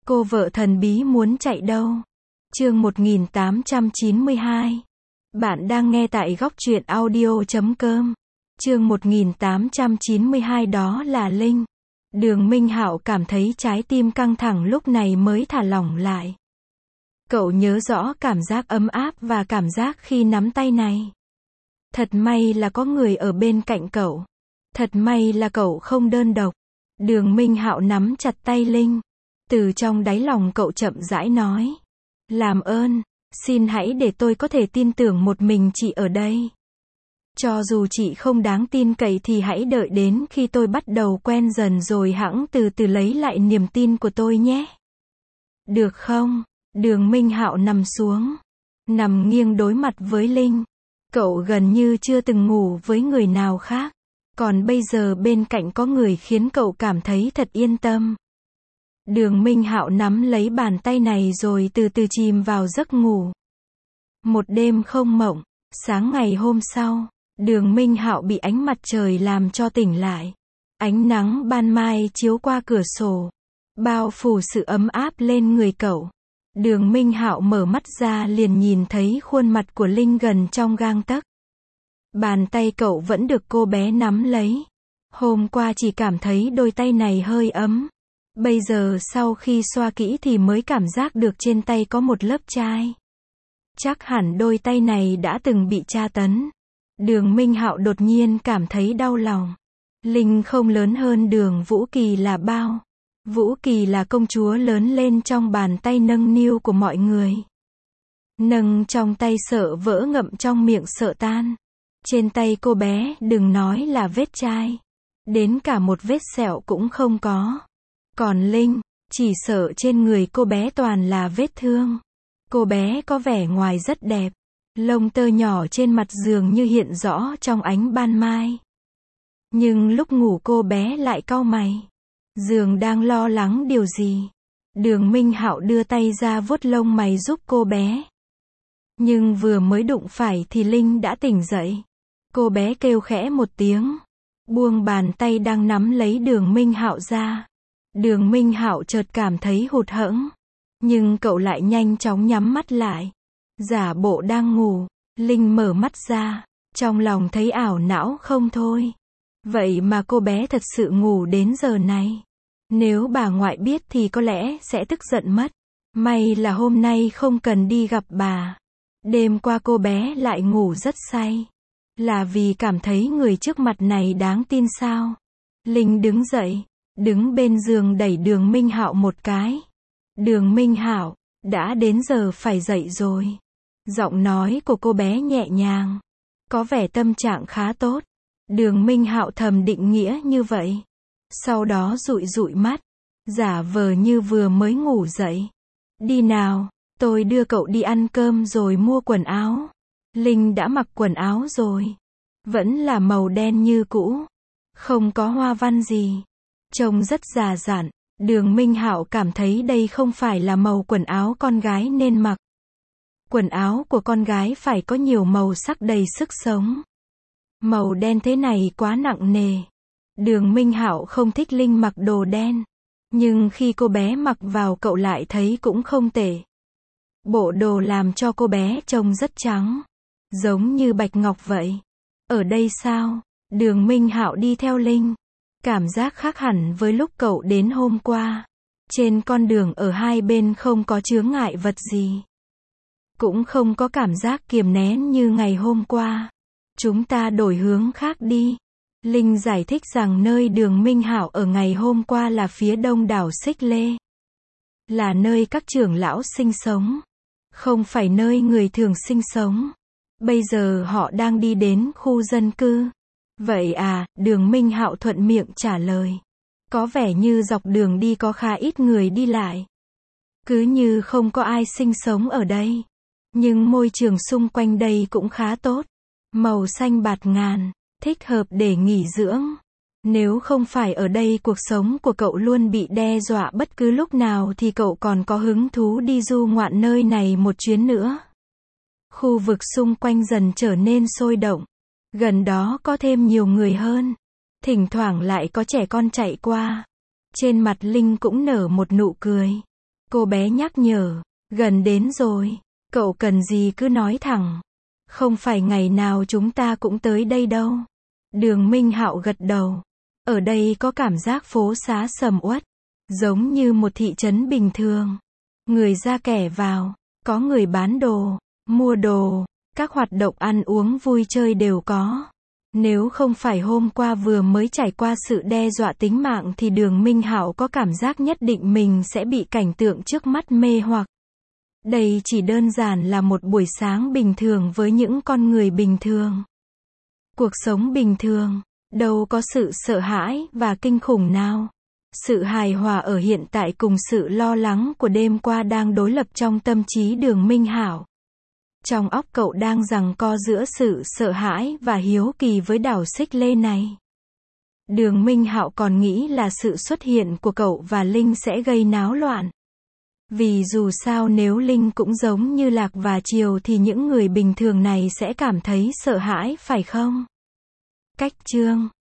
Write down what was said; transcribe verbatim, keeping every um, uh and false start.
Cô vợ thần bí muốn chạy đâu? Chương một nghìn tám trăm chín mươi hai. Bạn đang nghe tại góc truyện audio chấm com. Chương một nghìn tám trăm chín mươi hai đó là Linh. Đường Minh Hạo cảm thấy trái tim căng thẳng lúc này mới thả lỏng lại. Cậu nhớ rõ cảm giác ấm áp và cảm giác khi nắm tay này. Thật may là có người ở bên cạnh cậu. Thật may là cậu không đơn độc. Đường Minh Hạo nắm chặt tay Linh. Từ trong đáy lòng cậu chậm rãi nói. Làm ơn, xin hãy để tôi có thể tin tưởng một mình chị ở đây. Cho dù chị không đáng tin cậy thì hãy đợi đến khi tôi bắt đầu quen dần rồi hẵng từ từ lấy lại niềm tin của tôi nhé. Được không? Đường Minh Hạo nằm xuống. Nằm nghiêng đối mặt với Linh. Cậu gần như chưa từng ngủ với người nào khác. Còn bây giờ bên cạnh có người khiến cậu cảm thấy thật yên tâm. Đường Minh Hạo nắm lấy bàn tay này rồi từ từ chìm vào giấc ngủ. Một đêm không mộng, sáng ngày hôm sau, Đường Minh Hạo bị ánh mặt trời làm cho tỉnh lại. Ánh nắng ban mai chiếu qua cửa sổ, bao phủ sự ấm áp lên người cậu. Đường Minh Hạo mở mắt ra liền nhìn thấy khuôn mặt của Linh gần trong gang tấc. Bàn tay cậu vẫn được cô bé nắm lấy. Hôm qua chỉ cảm thấy đôi tay này hơi ấm. Bây giờ sau khi xoa kỹ thì mới cảm giác được trên tay có một lớp chai. Chắc hẳn đôi tay này đã từng bị tra tấn. Đường Minh Hạo đột nhiên cảm thấy đau lòng. Linh không lớn hơn Đường Vũ Kỳ là bao. Vũ Kỳ là công chúa lớn lên trong bàn tay nâng niu của mọi người. Nâng trong tay sợ vỡ ngậm trong miệng sợ tan. Trên tay cô bé đừng nói là vết chai. Đến cả một vết sẹo cũng không có. Còn Linh, chỉ sợ trên người cô bé toàn là vết thương. Cô bé có vẻ ngoài rất đẹp. Lông tơ nhỏ trên mặt dường như hiện rõ trong ánh ban mai. Nhưng lúc ngủ cô bé lại cau mày. Dường đang lo lắng điều gì. Đường Minh Hạo đưa tay ra vuốt lông mày giúp cô bé. Nhưng vừa mới đụng phải thì Linh đã tỉnh dậy. Cô bé kêu khẽ một tiếng. Buông bàn tay đang nắm lấy Đường Minh Hạo ra. Đường Minh Hạo chợt cảm thấy hụt hẫng. Nhưng cậu lại nhanh chóng nhắm mắt lại. Giả bộ đang ngủ. Linh mở mắt ra. Trong lòng thấy ảo não không thôi. Vậy mà cô bé thật sự ngủ đến giờ này. Nếu bà ngoại biết thì có lẽ sẽ tức giận mất. May là hôm nay không cần đi gặp bà. Đêm qua cô bé lại ngủ rất say. Là vì cảm thấy người trước mặt này đáng tin sao? Linh đứng dậy. Đứng bên giường đẩy Đường Minh Hạo một cái. Đường Minh Hạo, đã đến giờ phải dậy rồi. Giọng nói của cô bé nhẹ nhàng. Có vẻ tâm trạng khá tốt. Đường Minh Hạo thầm định nghĩa như vậy. Sau đó dụi dụi mắt. Giả vờ như vừa mới ngủ dậy. Đi nào, tôi đưa cậu đi ăn cơm rồi mua quần áo. Linh đã mặc quần áo rồi. Vẫn là màu đen như cũ. Không có hoa văn gì. Trông rất già dặn. Đường Minh Hạo cảm thấy đây không phải là màu quần áo con gái nên mặc. Quần áo của con gái phải có nhiều màu sắc đầy sức sống. Màu đen thế này quá nặng nề. Đường Minh Hạo không thích Linh mặc đồ đen. Nhưng khi cô bé mặc vào cậu lại thấy cũng không tệ. Bộ đồ làm cho cô bé trông rất trắng. Giống như bạch ngọc vậy. Ở đây sao? Đường Minh Hạo đi theo Linh. Cảm giác khác hẳn với lúc cậu đến hôm qua. Trên con đường ở hai bên không có chướng ngại vật gì. Cũng không có cảm giác kiềm nén như ngày hôm qua. Chúng ta đổi hướng khác đi. Linh giải thích rằng nơi Đường Minh Hạo ở ngày hôm qua là phía đông đảo Xích Lê. Là nơi các trưởng lão sinh sống. Không phải nơi người thường sinh sống. Bây giờ họ đang đi đến khu dân cư. Vậy à, Đường Minh Hạo thuận miệng trả lời. Có vẻ như dọc đường đi có khá ít người đi lại. Cứ như không có ai sinh sống ở đây. Nhưng môi trường xung quanh đây cũng khá tốt. Màu xanh bạt ngàn, thích hợp để nghỉ dưỡng. Nếu không phải ở đây cuộc sống của cậu luôn bị đe dọa bất cứ lúc nào thì cậu còn có hứng thú đi du ngoạn nơi này một chuyến nữa. Khu vực xung quanh dần trở nên sôi động. Gần đó có thêm nhiều người hơn. Thỉnh thoảng lại có trẻ con chạy qua. Trên mặt Linh cũng nở một nụ cười. Cô bé nhắc nhở, gần đến rồi, cậu cần gì cứ nói thẳng. Không phải ngày nào chúng ta cũng tới đây đâu. Đường Minh Hạo gật đầu. Ở đây có cảm giác phố xá sầm uất, giống như một thị trấn bình thường. Người ra kẻ vào, có người bán đồ, mua đồ, các hoạt động ăn uống vui chơi đều có. Nếu không phải hôm qua vừa mới trải qua sự đe dọa tính mạng thì Đường Minh Hạo có cảm giác nhất định mình sẽ bị cảnh tượng trước mắt mê hoặc. Đây chỉ đơn giản là một buổi sáng bình thường với những con người bình thường. Cuộc sống bình thường, đâu có sự sợ hãi và kinh khủng nào. Sự hài hòa ở hiện tại cùng sự lo lắng của đêm qua đang đối lập trong tâm trí Đường Minh Hạo. Trong óc cậu đang giằng co giữa sự sợ hãi và hiếu kỳ với đảo Xích Lê này. Đường Minh Hạo còn nghĩ là sự xuất hiện của cậu và Linh sẽ gây náo loạn. Vì dù sao nếu Linh cũng giống như Lạc và Triều thì những người bình thường này sẽ cảm thấy sợ hãi phải không? Cách chương